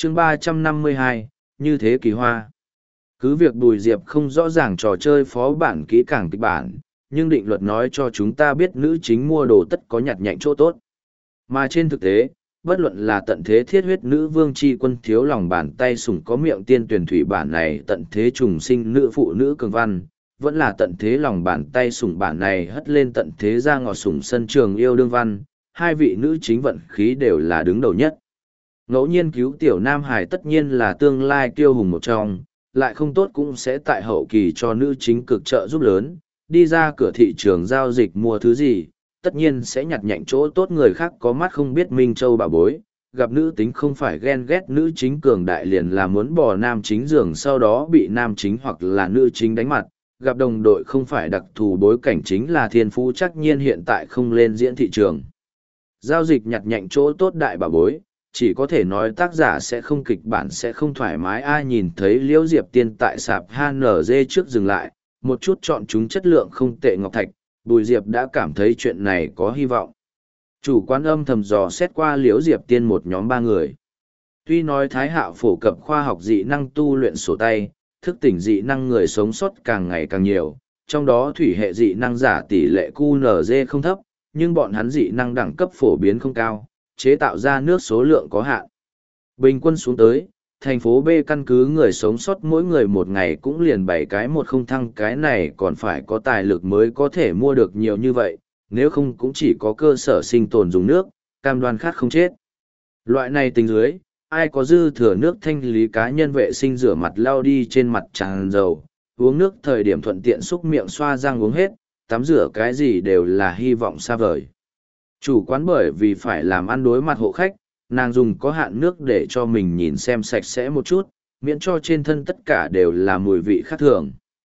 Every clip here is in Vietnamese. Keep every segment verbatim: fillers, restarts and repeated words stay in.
chương ba trăm năm mươi hai, như thế kỳ hoa. Cứ việc Bùi Diệp không rõ ràng trò chơi phó bản kỹ càng kịch bản, nhưng định luật nói cho chúng ta biết nữ chính mua đồ tất có nhặt nhạnh chỗ tốt. Mà trên thực tế, bất luận là tận thế thiết huyết nữ vương chi quân thiếu lòng bàn tay sủng có miệng tiên tuyển thủy bản này tận thế trùng sinh nữ phụ nữ cường văn, vẫn là tận thế lòng bàn tay sủng bản này hất lên tận thế ra ngọt sủng sân trường yêu đương văn, hai vị nữ chính vận khí đều là đứng đầu nhất. Ngẫu nhiên cứu tiểu Nam Hải tất nhiên là tương lai kiêu hùng một trong, lại không tốt cũng sẽ tại hậu kỳ cho nữ chính cực trợ giúp lớn, đi ra cửa thị trường giao dịch mua thứ gì, tất nhiên sẽ nhặt nhạnh chỗ tốt người khác có mắt không biết Minh Châu bà bối, gặp nữ tính không phải ghen ghét nữ chính cường đại liền là muốn bỏ nam chính giường sau đó bị nam chính hoặc là nữ chính đánh mặt, gặp đồng đội không phải đặc thù bối cảnh chính là thiên phú chắc nhiên hiện tại không lên diễn thị trường. Giao dịch nhặt nhạnh chỗ tốt đại bà bối, chỉ có thể nói tác giả sẽ không kịch bản sẽ không thoải mái ai nhìn thấy Liễu Diệp Tiên tại sạp hát en giê trước dừng lại, một chút chọn chúng chất lượng không tệ ngọc thạch, Bùi Diệp đã cảm thấy chuyện này có hy vọng. Chủ quán âm thầm dò xét qua Liễu Diệp Tiên một nhóm ba người. Tuy nói Thái Hạo phổ cập khoa học dị năng tu luyện sổ tay, thức tỉnh dị năng người sống sót càng ngày càng nhiều, trong đó thủy hệ dị năng giả tỷ lệ quy en giê không thấp, nhưng bọn hắn dị năng đẳng cấp phổ biến không cao, chế tạo ra nước số lượng có hạn. Bình quân xuống tới, thành phố B căn cứ người sống sót mỗi người một ngày cũng liền bảy cái một không thăng cái này còn phải có tài lực mới có thể mua được nhiều như vậy, nếu không cũng chỉ có cơ sở sinh tồn dùng nước, cam đoan khát không chết. Loại này tình dưới, ai có dư thừa nước thanh lý cá nhân vệ sinh rửa mặt lau đi trên mặt tràn dầu, uống nước thời điểm thuận tiện xúc miệng xoa răng uống hết, tắm rửa cái gì đều là hy vọng xa vời. Chủ quán bởi vì phải làm ăn đối mặt hộ khách, nàng dùng có hạn nước để cho mình nhìn xem sạch sẽ một chút, miễn cho trên thân tất cả đều là mùi vị khác thường.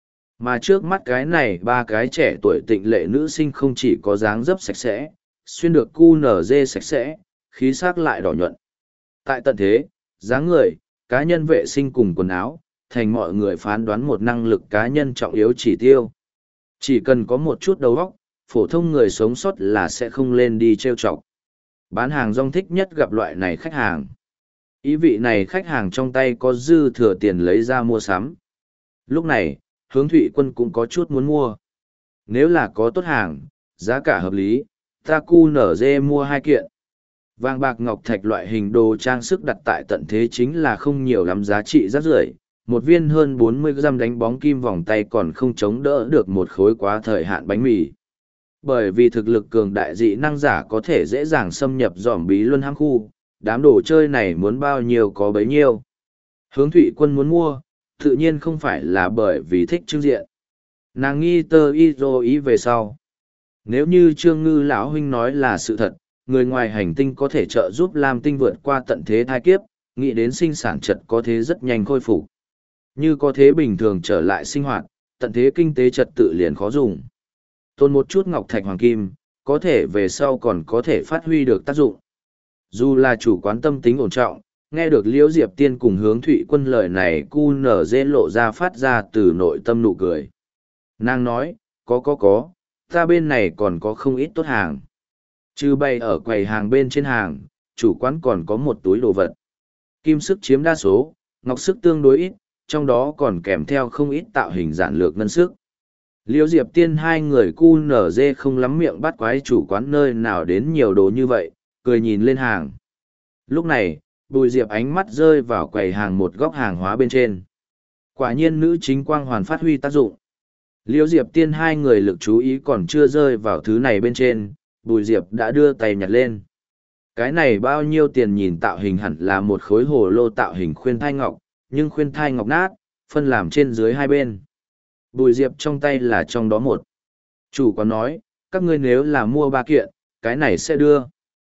Mà trước mắt cái này ba cái trẻ tuổi tịnh lệ nữ sinh không chỉ có dáng dấp sạch sẽ, xuyên được cu nở dê sạch sẽ, khí sắc lại đỏ nhuận. Tại tận thế, dáng người, cá nhân vệ sinh cùng quần áo, thành mọi người phán đoán một năng lực cá nhân trọng yếu chỉ tiêu. Chỉ cần có một chút đầu óc, phổ thông người sống sót là sẽ không lên đi trêu chọc. Bán hàng rong thích nhất gặp loại này khách hàng. Ý vị này khách hàng trong tay có dư thừa tiền lấy ra mua sắm. Lúc này, Hướng Thụy Quân cũng có chút muốn mua. Nếu là có tốt hàng, giá cả hợp lý, ta cu nở dê mua hai kiện. Vàng bạc ngọc thạch loại hình đồ trang sức đặt tại tận thế chính là không nhiều lắm giá trị rất rưởi. Một viên hơn bốn mươi gam đánh bóng kim vòng tay còn không chống đỡ được một khối quá thời hạn bánh mì. Bởi vì thực lực cường đại dị năng giả có thể dễ dàng xâm nhập dòm bí luân hãng khu, đám đồ chơi này muốn bao nhiêu có bấy nhiêu. Hướng Thụy Quân muốn mua, tự nhiên không phải là bởi vì thích trưng diện. Nàng nghi tơ y dô ý về sau. Nếu như Trương Ngư lão huynh nói là sự thật, người ngoài hành tinh có thể trợ giúp Lam Tinh vượt qua tận thế thai kiếp, nghĩ đến sinh sản trật có thế rất nhanh khôi phục. Như có thế bình thường trở lại sinh hoạt, tận thế kinh tế trật tự liền khó dùng. Tôn một chút ngọc thạch hoàng kim, có thể về sau còn có thể phát huy được tác dụng. Dù là chủ quán tâm tính ổn trọng, nghe được Liễu Diệp Tiên cùng Hướng Thụy Quân lời này cu nở dê lộ ra phát ra từ nội tâm nụ cười. Nàng nói, có có có, ta bên này còn có không ít tốt hàng. Trừ bày ở quầy hàng bên trên hàng, chủ quán còn có một túi đồ vật. Kim sức chiếm đa số, ngọc sức tương đối ít, trong đó còn kèm theo không ít tạo hình giản lược ngân sức. Liễu Diệp Tiên hai người cu nở dê không lắm miệng bắt quái chủ quán nơi nào đến nhiều đồ như vậy, cười nhìn lên hàng. Lúc này, Bùi Diệp ánh mắt rơi vào quầy hàng một góc hàng hóa bên trên. Quả nhiên nữ chính quang hoàn phát huy tác dụng. Liễu Diệp Tiên hai người lực chú ý còn chưa rơi vào thứ này bên trên, Bùi Diệp đã đưa tay nhặt lên. Cái này bao nhiêu tiền nhìn tạo hình hẳn là một khối hồ lô tạo hình khuyên thai ngọc, nhưng khuyên thai ngọc nát, phân làm trên dưới hai bên. Bùi Diệp trong tay là trong đó một. Chủ quán nói, các ngươi nếu là mua ba kiện, cái này sẽ đưa.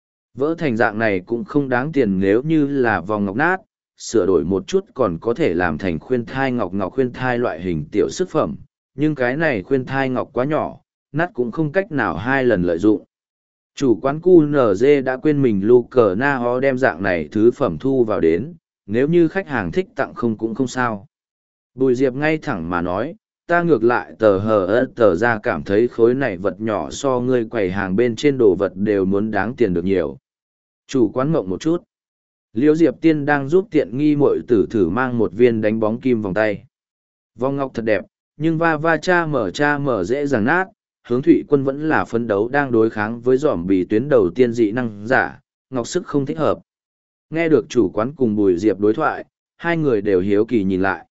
Vỡ thành dạng này cũng không đáng tiền nếu như là vòng ngọc nát, sửa đổi một chút còn có thể làm thành khuyên thai ngọc ngọc khuyên thai loại hình tiểu sức phẩm, nhưng cái này khuyên thai ngọc quá nhỏ, nát cũng không cách nào hai lần lợi dụng. Chủ quán cu en giê đã quên mình lu cờ na ho đem dạng này thứ phẩm thu vào đến, nếu như khách hàng thích tặng không cũng không sao. Bùi Diệp ngay thẳng mà nói, ta ngược lại tờ hờ ớt tờ ra cảm thấy khối này vật nhỏ so ngươi quầy hàng bên trên đồ vật đều muốn đáng tiền được nhiều. Chủ quán mộng một chút. Liễu Diệp Tiên đang giúp tiện nghi muội tử thử mang một viên đánh bóng kim vòng tay. Vòng ngọc thật đẹp, nhưng va va cha mở cha mở dễ dàng nát, hướng thụy quân vẫn là phấn đấu đang đối kháng với giỏm bì tuyến đầu tiên dị năng giả, ngọc sức không thích hợp. Nghe được chủ quán cùng Bùi Diệp đối thoại, hai người đều hiếu kỳ nhìn lại.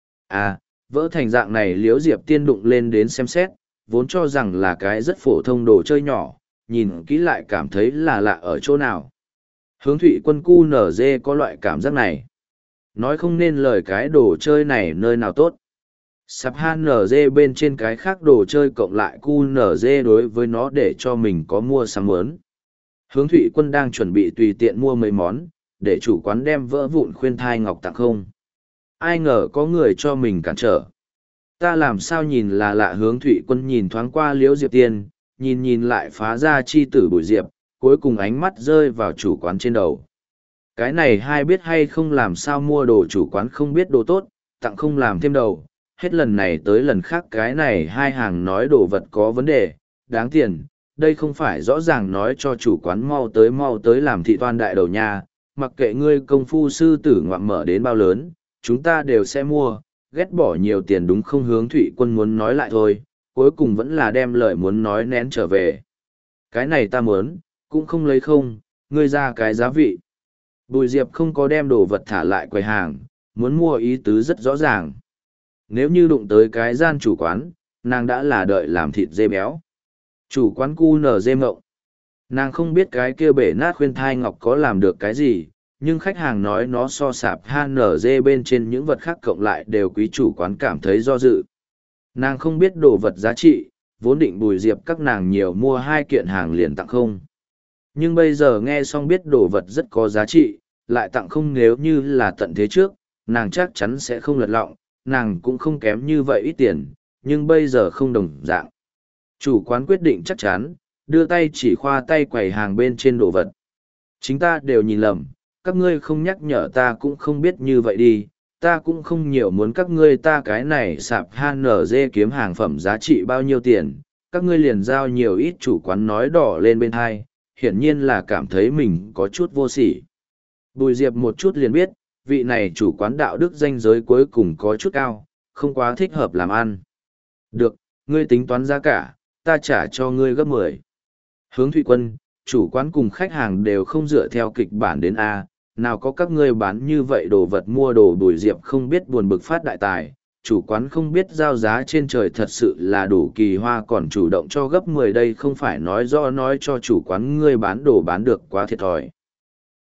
À, vỡ thành dạng này Liễu Diệp Tiên đụng lên đến xem xét, vốn cho rằng là cái rất phổ thông đồ chơi nhỏ, nhìn kỹ lại cảm thấy là lạ ở chỗ nào. Hướng thụy quân cu nở dê có loại cảm giác này. Nói không nên lời cái đồ chơi này nơi nào tốt. Sạp hát en giê bên trên cái khác đồ chơi cộng lại cu nở dê đối với nó để cho mình có mua sắm mớn. Hướng thụy quân đang chuẩn bị tùy tiện mua mấy món, để chủ quán đem vỡ vụn khuyên thai ngọc tặng không. Ai ngờ có người cho mình cản trở. Ta làm sao nhìn là lạ, hướng thụy quân nhìn thoáng qua Liễu Diệp Tiên, nhìn nhìn lại phá ra chi tử Bùi Diệp, cuối cùng ánh mắt rơi vào chủ quán trên đầu. Cái này hai biết hay không làm sao mua đồ, chủ quán không biết đồ tốt, tặng không làm thêm đầu. Hết lần này tới lần khác cái này hai hàng nói đồ vật có vấn đề, đáng tiền, đây không phải rõ ràng nói cho chủ quán mau tới mau tới làm thị toan đại đầu nha, mặc kệ ngươi công phu sư tử ngoạm mở đến bao lớn, chúng ta đều sẽ mua, ghét bỏ nhiều tiền đúng không, hướng thụy quân muốn nói lại thôi, cuối cùng vẫn là đem lời muốn nói nén trở về. Cái này ta muốn, cũng không lấy không, ngươi ra cái giá vị. Bùi Diệp không có đem đồ vật thả lại quầy hàng, muốn mua ý tứ rất rõ ràng. Nếu như đụng tới cái gian chủ quán, nàng đã là đợi làm thịt dê béo. Chủ quán cu nở dê mộng. Nàng không biết cái kia bể nát khuyên thai ngọc có làm được cái gì, nhưng khách hàng nói nó so sạp hát en giê bên trên những vật khác cộng lại đều quý, chủ quán cảm thấy do dự. Nàng không biết đồ vật giá trị, vốn định Bùi Diệp các nàng nhiều mua hai kiện hàng liền tặng không. Nhưng bây giờ nghe xong biết đồ vật rất có giá trị, lại tặng không, nếu như là tận thế trước, nàng chắc chắn sẽ không lật lọng, nàng cũng không kém như vậy ít tiền, nhưng bây giờ không đồng dạng. Chủ quán quyết định chắc chắn, đưa tay chỉ khoa tay quầy hàng bên trên đồ vật. Chính ta đều nhìn lầm, các ngươi không nhắc nhở ta cũng không biết như vậy đi, ta cũng không nhiều muốn các ngươi, ta cái này sạp hát en giê kiếm hàng phẩm giá trị bao nhiêu tiền, các ngươi liền giao nhiều ít, chủ quán nói đỏ lên bên hai, hiển nhiên là cảm thấy mình có chút vô sỉ. Bùi Diệp một chút liền biết, vị này chủ quán đạo đức danh giới cuối cùng có chút cao, không quá thích hợp làm ăn. Được, ngươi tính toán giá cả, ta trả cho ngươi gấp mười. Hướng thụy quân, chủ quán cùng khách hàng đều không dựa theo kịch bản đến A, nào có các ngươi bán như vậy đồ vật mua đồ. Bùi Diệp không biết buồn bực phát đại tài, chủ quán không biết giao giá trên trời thật sự là đủ kỳ hoa, còn chủ động cho gấp mười, đây không phải nói rõ nói cho chủ quán ngươi bán đồ bán được quá thiệt thòi.